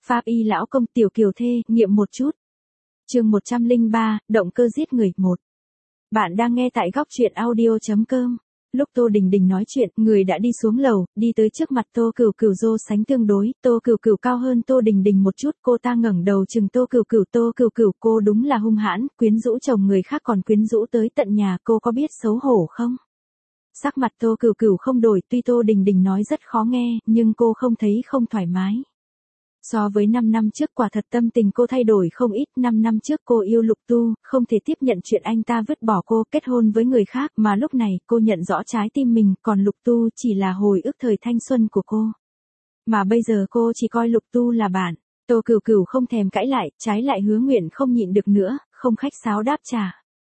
Pháp y lão công tiểu kiều thê, nghiệm một chút. Chương 103, động cơ giết người 1. Bạn đang nghe tại góc truyện audio.com. Lúc Tô Đình Đình nói chuyện, người đã đi xuống lầu, đi tới trước mặt Tô Cửu Cửu so sánh tương đối, Tô Cửu Cửu cao hơn Tô Đình Đình một chút, cô ta ngẩng đầu chừng Tô Cửu Cửu, cô đúng là hung hãn, quyến rũ chồng người khác còn quyến rũ tới tận nhà, cô có biết xấu hổ không? Sắc mặt Tô Cửu Cửu không đổi, tuy Tô Đình Đình nói rất khó nghe, nhưng cô không thấy không thoải mái. So với 5 năm trước quả thật tâm tình cô thay đổi không ít, 5 năm trước cô yêu Lục Tu, không thể tiếp nhận chuyện anh ta vứt bỏ cô kết hôn với người khác, mà lúc này cô nhận rõ trái tim mình, còn Lục Tu chỉ là hồi ức thời thanh xuân của cô. Mà bây giờ cô chỉ coi Lục Tu là bạn. Tô Cửu Cửu không thèm cãi lại, trái lại Hứa Nguyện không nhịn được nữa, không khách sáo đáp trả.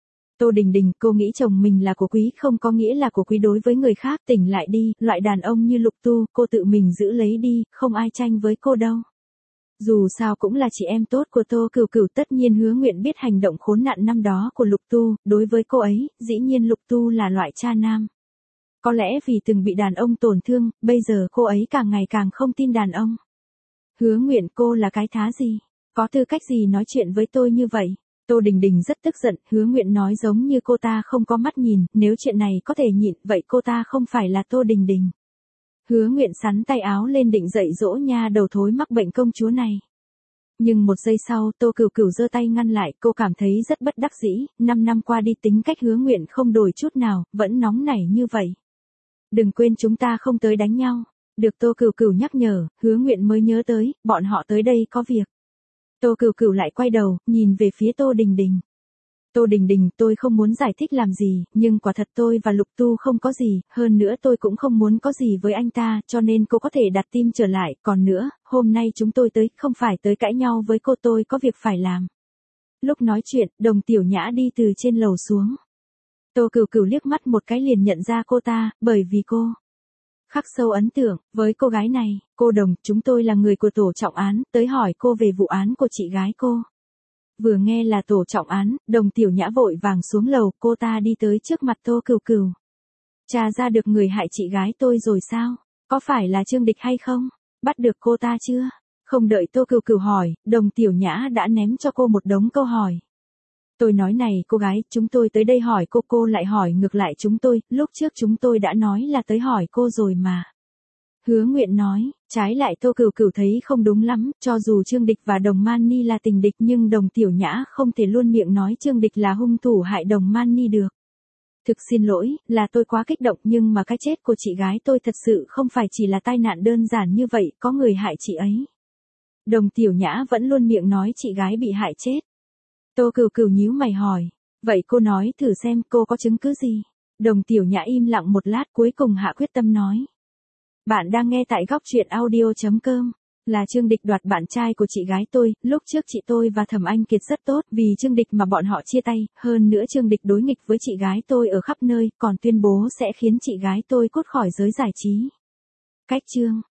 Tô Đình Đình, cô nghĩ chồng mình là của quý không có nghĩa là của quý đối với người khác, tỉnh lại đi, loại đàn ông như Lục Tu, cô tự mình giữ lấy đi, không ai tranh với cô đâu. Dù sao cũng là chị em tốt của Tô Cửu Cửu, tất nhiên Hứa Nguyện biết hành động khốn nạn năm đó của Lục Tu, đối với cô ấy, dĩ nhiên Lục Tu là loại cha nam. Có lẽ vì từng bị đàn ông tổn thương, bây giờ cô ấy càng ngày càng không tin đàn ông. Hứa Nguyện, cô là cái thá gì? Có tư cách gì nói chuyện với tôi như vậy? Tô Đình Đình rất tức giận, Hứa Nguyện nói giống như cô ta không có mắt nhìn, nếu chuyện này có thể nhịn, vậy cô ta không phải là Tô Đình Đình. Hứa Nguyện sắn tay áo lên định dạy dỗ nha đầu thối mắc bệnh công chúa này. Nhưng một giây sau Tô Cửu Cửu giơ tay ngăn lại, cô cảm thấy rất bất đắc dĩ, 5 năm qua đi tính cách Hứa Nguyện không đổi chút nào, vẫn nóng nảy như vậy. Đừng quên chúng ta không tới đánh nhau. Được Tô Cửu Cửu nhắc nhở, Hứa Nguyện mới nhớ tới, bọn họ tới đây có việc. Tô Cửu Cửu lại quay đầu, nhìn về phía Tô Đình Đình. Tô Đình Đình, tôi không muốn giải thích làm gì, nhưng quả thật tôi và Lục Tu không có gì, hơn nữa tôi cũng không muốn có gì với anh ta, cho nên cô có thể đặt tim trở lại, còn nữa, hôm nay chúng tôi tới, không phải tới cãi nhau với cô, tôi có việc phải làm. Lúc nói chuyện, Đồng Tiểu Nhã đi từ trên lầu xuống. Tô Cửu Cửu liếc mắt một cái liền nhận ra cô ta, bởi vì cô khắc sâu ấn tượng với cô gái này. Cô Đồng, chúng tôi là người của tổ trọng án, tới hỏi cô về vụ án của chị gái cô. Vừa nghe là tổ trọng án, Đồng Tiểu Nhã vội vàng xuống lầu, cô ta đi tới trước mặt Tô Cửu Cửu. Tra ra được người hại chị gái tôi rồi sao? Có phải là Trương Địch hay không? Bắt được cô ta chưa? Không đợi Tô Cửu Cửu hỏi, Đồng Tiểu Nhã đã ném cho cô một đống câu hỏi. Tôi nói này cô gái, chúng tôi tới đây hỏi cô lại hỏi ngược lại chúng tôi, lúc trước chúng tôi đã nói là tới hỏi cô rồi mà. Hứa Nguyện nói, trái lại Tô Cửu Cửu thấy không đúng lắm, cho dù Trương Địch và Đồng Man Ni là tình địch nhưng Đồng Tiểu Nhã không thể luôn miệng nói Trương Địch là hung thủ hại Đồng Man Ni được. Thực xin lỗi, là tôi quá kích động nhưng mà cái chết của chị gái tôi thật sự không phải chỉ là tai nạn đơn giản như vậy, có người hại chị ấy. Đồng Tiểu Nhã vẫn luôn miệng nói chị gái bị hại chết. Tô Cửu Cửu nhíu mày hỏi, vậy cô nói thử xem cô có chứng cứ gì? Đồng Tiểu Nhã im lặng một lát cuối cùng hạ quyết tâm nói. Bạn đang nghe tại góc truyện audio.com. Là Trương Địch đoạt bạn trai của chị gái tôi, lúc trước chị tôi và Thẩm Anh Kiệt rất tốt, vì Trương Địch mà bọn họ chia tay, hơn nữa Trương Địch đối nghịch với chị gái tôi ở khắp nơi, còn tuyên bố sẽ khiến chị gái tôi cút khỏi giới giải trí. Cách chương